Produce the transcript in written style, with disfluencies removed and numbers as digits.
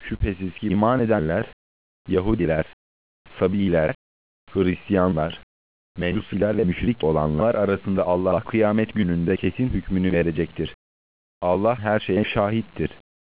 Şüphesiz ki iman edenler, Yahudiler, Sabiiler, Hristiyanlar, Mecusiler ve müşrik olanlar arasında Allah kıyamet gününde kesin hükmünü verecektir. Allah her şeye şahittir.